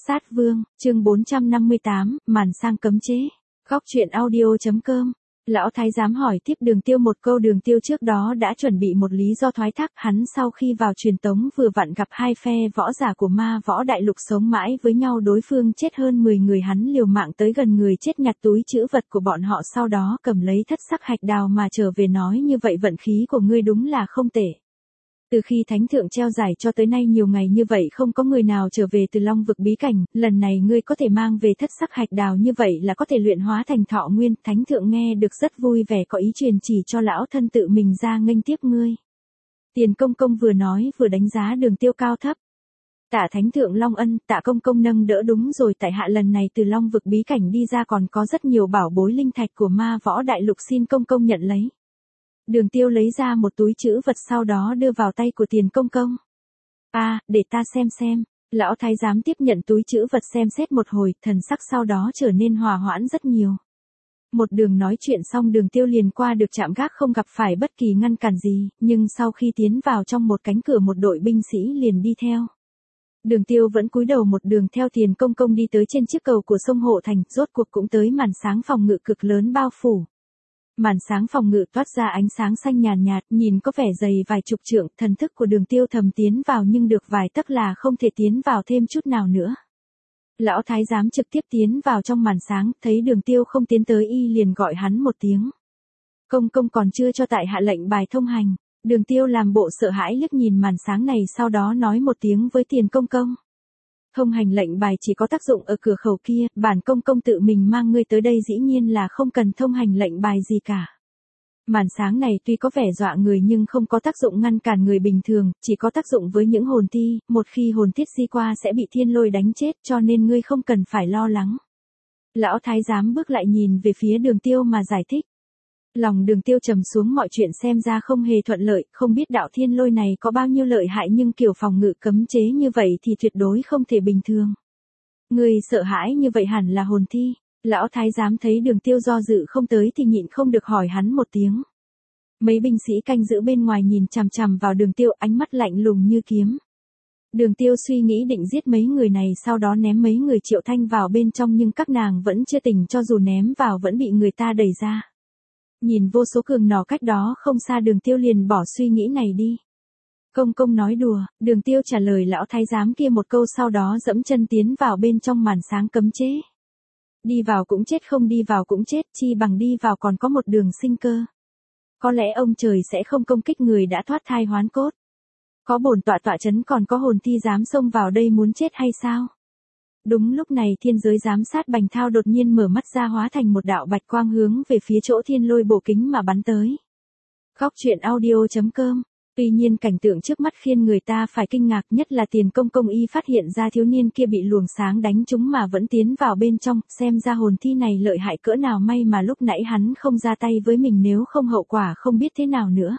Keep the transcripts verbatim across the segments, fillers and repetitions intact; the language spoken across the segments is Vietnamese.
Sát Vương, chương bốn trăm năm mươi tám, màn sang cấm chế. Góc truyện audio.com. Lão thái giám hỏi tiếp Đường Tiêu một câu. Đường Tiêu trước đó đã chuẩn bị một lý do thoái thác. Hắn sau khi vào truyền tống vừa vặn gặp hai phe võ giả của ma võ đại lục sống mãi với nhau, đối phương chết hơn mười người, hắn liều mạng tới gần người chết nhặt túi trữ vật của bọn họ, sau đó cầm lấy thất sắc hạch đào mà trở về, nói như vậy vận khí của ngươi đúng là không tệ. Từ khi thánh thượng treo giải cho tới nay nhiều ngày như vậy không có người nào trở về từ Long vực bí cảnh, lần này ngươi có thể mang về thất sắc hạch đào, như vậy là có thể luyện hóa thành thọ nguyên. Thánh thượng nghe được rất vui vẻ, có ý truyền chỉ cho lão thân tự mình ra nghênh tiếp ngươi. Tiền công công vừa nói vừa đánh giá Đường Tiêu cao thấp. Tạ thánh thượng long ân, Tạ công công nâng đỡ, đúng rồi, tại hạ lần này từ Long vực bí cảnh đi ra còn có rất nhiều bảo bối linh thạch của ma võ đại lục, xin công công nhận lấy. Đường Tiêu lấy ra một túi trữ vật, sau đó đưa vào tay của Tiền công công. A, à, để ta xem xem. Lão thái giám tiếp nhận túi trữ vật xem xét một hồi, thần sắc sau đó trở nên hòa hoãn rất nhiều. Một đường nói chuyện xong, Đường Tiêu liền qua được trạm gác, không gặp phải bất kỳ ngăn cản gì, nhưng sau khi tiến vào trong một cánh cửa, một đội binh sĩ liền đi theo. Đường Tiêu vẫn cúi đầu một đường theo Tiền công công đi tới trên chiếc cầu của sông Hộ Thành, rốt cuộc cũng tới màn sáng phòng ngự cực lớn bao phủ. Màn sáng phòng ngự toát ra ánh sáng xanh nhàn nhạt, nhìn có vẻ dày vài chục trượng. Thần thức của Đường Tiêu thầm tiến vào nhưng được vài tấc là không thể tiến vào thêm chút nào nữa. Lão thái giám trực tiếp tiến vào trong màn sáng, thấy Đường Tiêu không tiến tới y liền gọi hắn một tiếng. Công công còn chưa cho tại hạ lệnh bài thông hành. Đường Tiêu làm bộ sợ hãi liếc nhìn màn sáng này, sau đó nói một tiếng với Tiền công công. Thông hành lệnh bài chỉ có tác dụng ở cửa khẩu kia, bản công công tự mình mang ngươi tới đây dĩ nhiên là không cần thông hành lệnh bài gì cả. Màn sáng này tuy có vẻ dọa người nhưng không có tác dụng ngăn cản người bình thường, chỉ có tác dụng với những hồn thi, một khi hồn thiết di qua sẽ bị thiên lôi đánh chết, cho nên ngươi không cần phải lo lắng. Lão thái giám bước lại nhìn về phía Đường Tiêu mà giải thích. Lòng Đường Tiêu trầm xuống, mọi chuyện xem ra không hề thuận lợi, không biết đạo thiên lôi này có bao nhiêu lợi hại, nhưng kiểu phòng ngự cấm chế như vậy thì tuyệt đối không thể bình thường. Người sợ hãi như vậy hẳn là hồn thi. Lão thái giám thấy Đường Tiêu do dự không tới thì nhịn không được hỏi hắn một tiếng. Mấy binh sĩ canh giữ bên ngoài nhìn chằm chằm vào Đường Tiêu, ánh mắt lạnh lùng như kiếm. Đường Tiêu suy nghĩ định giết mấy người này, sau đó ném mấy người Triệu Thanh vào bên trong, nhưng các nàng vẫn chưa tỉnh, cho dù ném vào vẫn bị người ta đẩy ra. Nhìn vô số cường nỏ cách đó không xa, Đường Tiêu liền bỏ suy nghĩ này đi. Công công nói đùa. Đường Tiêu trả lời lão thái giám kia một câu, sau đó dẫm chân tiến vào bên trong màn sáng cấm chế. Đi vào cũng chết, không đi vào cũng chết, chi bằng đi vào còn có một đường sinh cơ. Có lẽ ông trời sẽ không công kích người đã thoát thai hoán cốt. Có bổn tọa tọa chấn, còn có hồn thi dám xông vào đây muốn chết hay sao? Đúng lúc này thiên giới giám sát Bành Thao đột nhiên mở mắt ra, hóa thành một đạo bạch quang hướng về phía chỗ thiên lôi bổ kính mà bắn tới. Góc truyện audio.com. Tuy nhiên cảnh tượng trước mắt khiến người ta phải kinh ngạc, nhất là Tiền công công y phát hiện ra thiếu niên kia bị luồng sáng đánh trúng mà vẫn tiến vào bên trong, xem ra hồn thi này lợi hại cỡ nào, may mà lúc nãy hắn không ra tay với mình, nếu không hậu quả không biết thế nào nữa.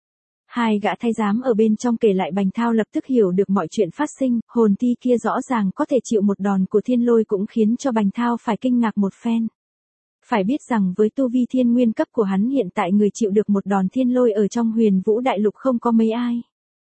Hai gã thái giám ở bên trong kể lại, Bành Thao lập tức hiểu được mọi chuyện phát sinh, hồn thi kia rõ ràng có thể chịu một đòn của thiên lôi, cũng khiến cho Bành Thao phải kinh ngạc một phen. Phải biết rằng với tu vi thiên nguyên cấp của hắn hiện tại, người chịu được một đòn thiên lôi ở trong Huyền Vũ đại lục không có mấy ai.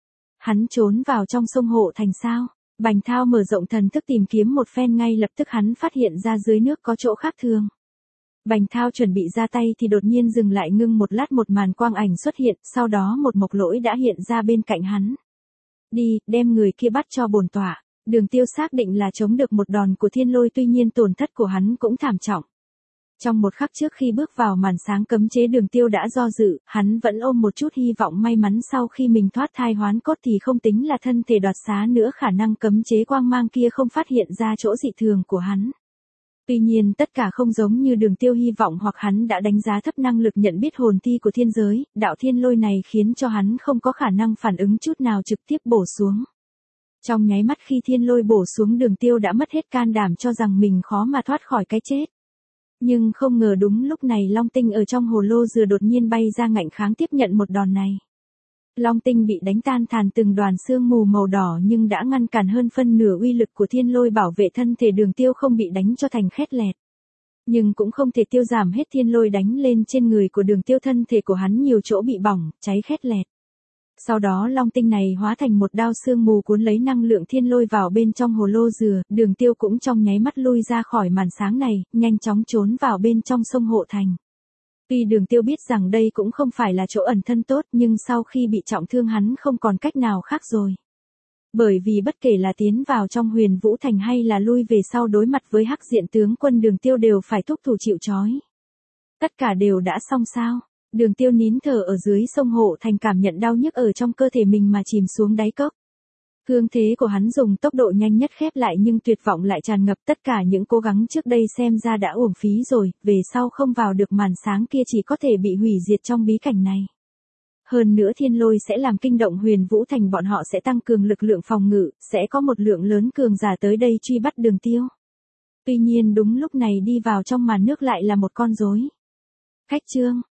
Hắn trốn vào trong sông Hộ Thành sao? Bành Thao mở rộng thần thức tìm kiếm một phen, ngay lập tức hắn phát hiện ra dưới nước có chỗ khác thường. Bành Thao chuẩn bị ra tay thì đột nhiên dừng lại, ngưng một lát, một màn quang ảnh xuất hiện, sau đó một mộc lỗi đã hiện ra bên cạnh hắn. Đi, đem người kia bắt cho bổn tọa. Đường Tiêu xác định là chống được một đòn của thiên lôi, tuy nhiên tổn thất của hắn cũng thảm trọng. Trong một khắc trước khi bước vào màn sáng cấm chế, Đường Tiêu đã do dự, hắn vẫn ôm một chút hy vọng may mắn sau khi mình thoát thai hoán cốt thì không tính là thân thể đoạt xá nữa, khả năng cấm chế quang mang kia không phát hiện ra chỗ dị thường của hắn. Tuy nhiên tất cả không giống như Đường Tiêu hy vọng, hoặc hắn đã đánh giá thấp năng lực nhận biết hồn thi của thiên giới, đạo thiên lôi này khiến cho hắn không có khả năng phản ứng chút nào, trực tiếp bổ xuống. Trong nháy mắt khi thiên lôi bổ xuống, Đường Tiêu đã mất hết can đảm, cho rằng mình khó mà thoát khỏi cái chết. Nhưng không ngờ đúng lúc này long tinh ở trong hồ lô dừa đột nhiên bay ra ngạnh kháng tiếp nhận một đòn này. Long tinh bị đánh tan tàn từng đoàn sương mù màu đỏ, nhưng đã ngăn cản hơn phân nửa uy lực của thiên lôi, bảo vệ thân thể Đường Tiêu không bị đánh cho thành khét lẹt. Nhưng cũng không thể tiêu giảm hết thiên lôi đánh lên trên người của Đường Tiêu, thân thể của hắn nhiều chỗ bị bỏng, cháy khét lẹt. Sau đó long tinh này hóa thành một đao sương mù cuốn lấy năng lượng thiên lôi vào bên trong hồ lô dừa, Đường Tiêu cũng trong nháy mắt lui ra khỏi màn sáng này, nhanh chóng trốn vào bên trong sông Hộ Thành. Tuy Đường Tiêu biết rằng đây cũng không phải là chỗ ẩn thân tốt, nhưng sau khi bị trọng thương hắn không còn cách nào khác rồi. Bởi vì bất kể là tiến vào trong Huyền Vũ Thành hay là lui về sau đối mặt với hắc diện tướng quân, Đường Tiêu đều phải thúc thủ chịu trói. Tất cả đều đã xong sao? Đường Tiêu nín thở ở dưới sông Hộ Thành, cảm nhận đau nhức ở trong cơ thể mình mà chìm xuống đáy cốc. Thương thế của hắn dùng tốc độ nhanh nhất khép lại, nhưng tuyệt vọng lại tràn ngập, tất cả những cố gắng trước đây xem ra đã uổng phí rồi, về sau không vào được màn sáng kia chỉ có thể bị hủy diệt trong bí cảnh này. Hơn nữa thiên lôi sẽ làm kinh động Huyền Vũ Thành, bọn họ sẽ tăng cường lực lượng phòng ngự, sẽ có một lượng lớn cường giả tới đây truy bắt Đường Tiêu. Tuy nhiên đúng lúc này đi vào trong màn nước lại là một con rối. Khách trương,